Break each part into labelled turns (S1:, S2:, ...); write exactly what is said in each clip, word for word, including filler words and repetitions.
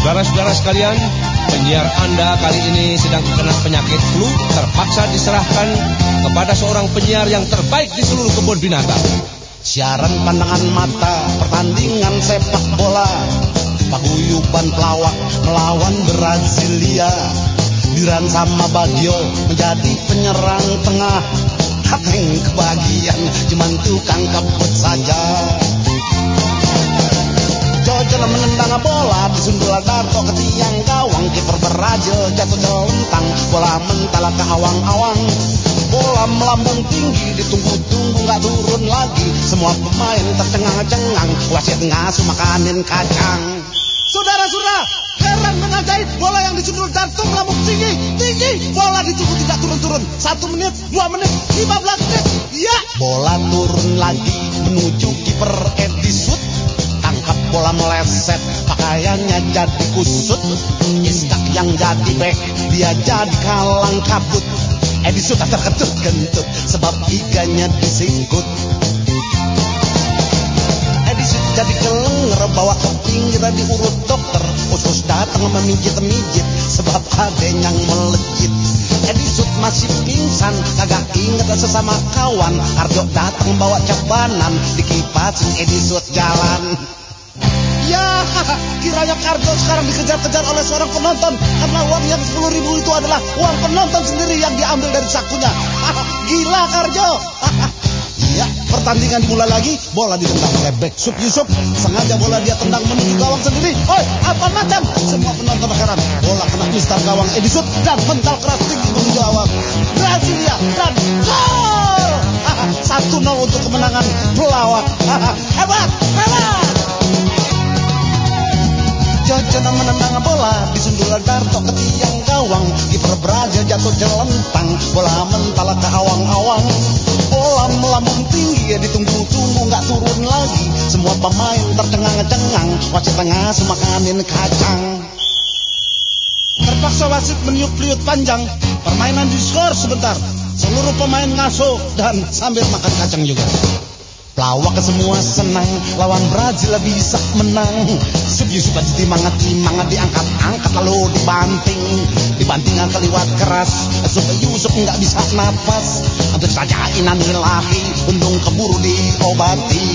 S1: Saudara-saudara sekalian, penyiar Anda kali ini sedang terkena penyakit flu, terpaksa diserahkan kepada seorang penyiar yang terbaik di seluruh kebun binatang.
S2: Siaran pandangan mata, pertandingan sepak bola, paguyuban pelawak melawan Brasilia. Diran sama Bagio menjadi penyerang tengah, Hateng kebagian cuman tukang kebut saja. Jojo menendang bola disundul Darto ke tiang gawang, kiper Brazil jatuh celentang, bola mentala ke awang-awang. Bola melambung tinggi ditunggu-tunggu gak turun lagi, semua pemain tercengang-cengang, wasit ngasuh makanin kacang. Saudara-saudara, heran dan ajaib, bola yang disundul Darto melambung tinggi, tinggi, bola ditunggu tidak turun-turun. Satu menit, dua menit, lima belas menit, ya. Bola turun lagi menuju kiper Edisut, tangkap bola meleset, pakaiannya jadi kusut. Iskak yang jadi bek, dia jadi kalang kabut. Edisut tak terkentut-kentut sebab iganya disikut. Edisut jadi kelenger, bawa ke pinggir diurut dokter. Usus datang memijit-mijit sebab adanya yang melejit. Edisut masih pingsan, kagak inget sesama kawan. Arjo datang bawa cabanan, dikipasin Edisut jalan. Ya, kiranya Karjo sekarang dikejar-kejar oleh seorang penonton, karena uang yang sepuluh ribu itu adalah uang penonton sendiri yang diambil dari sakunya. Gila Karjo. Ya, pertandingan dimulai lagi, bola ditendang oleh bek Sup Yusuf. Sengaja bola dia tendang menuju gawang sendiri. Oi, apa macam? Semua penonton heran. Bola kena mistar gawang Edisut dan mental keras tinggi menuju gawang Brasilia dan gol. satu nol untuk kemenangan pelawak. Hebat, hebat. Jojo menendang bola disundul Darto ke tiang gawang, kiper Brazil jatuh jelentang, bola mentala ke awang-awang. Bola melambung tinggi, ditunggu-tunggu gak turun lagi, semua pemain tercengang-cengang, wasit ngasuh makanin kacang. Terpaksa wasit meniup liut panjang, permainan diskor sebentar, seluruh pemain ngasuh dan sambil makan kacang juga. Pelawak semua senang, lawan Brazil bisa menang. Sup Yusuf aja dimangat-dimangat, diangkat-angkat lalu dibanting. Dibanting keliwat keras, Sup Yusuf nggak bisa napas. Hampir saja inan ilahi, untung keburu diobati.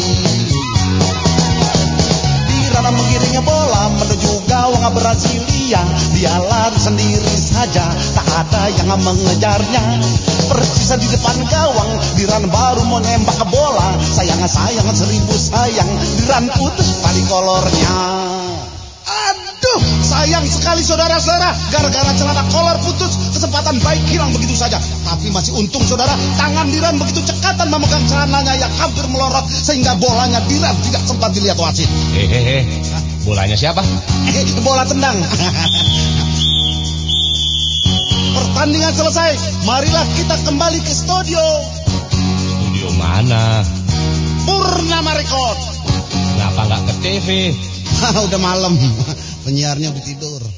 S2: Dirana mengiringnya bola menuju gawang Brasilia. Dia lari sendiri saja, tak ada yang mengejarnya. Persis di depan gawang, Diran baru mau nembak ke bola. Sayang sayang seribu sayang, Diran putus tali kolornya. Aduh, sayang sekali saudara-saudara, gara-gara celana kolor putus, kesempatan baik hilang begitu saja. Tapi masih untung saudara, tangan Diran begitu cekatan memegang celananya yang hampir melorot, sehingga bolanya Diran tidak sempat dilihat wasit.
S1: Hehehe, bolanya siapa?
S2: Eh, bola tendang. Pertandingan selesai, marilah kita kembali ke studio.
S1: Studio mana?
S2: Purnama Record.
S1: Kenapa nggak ke T V?
S2: Udah malam, penyiarnya udah tidur.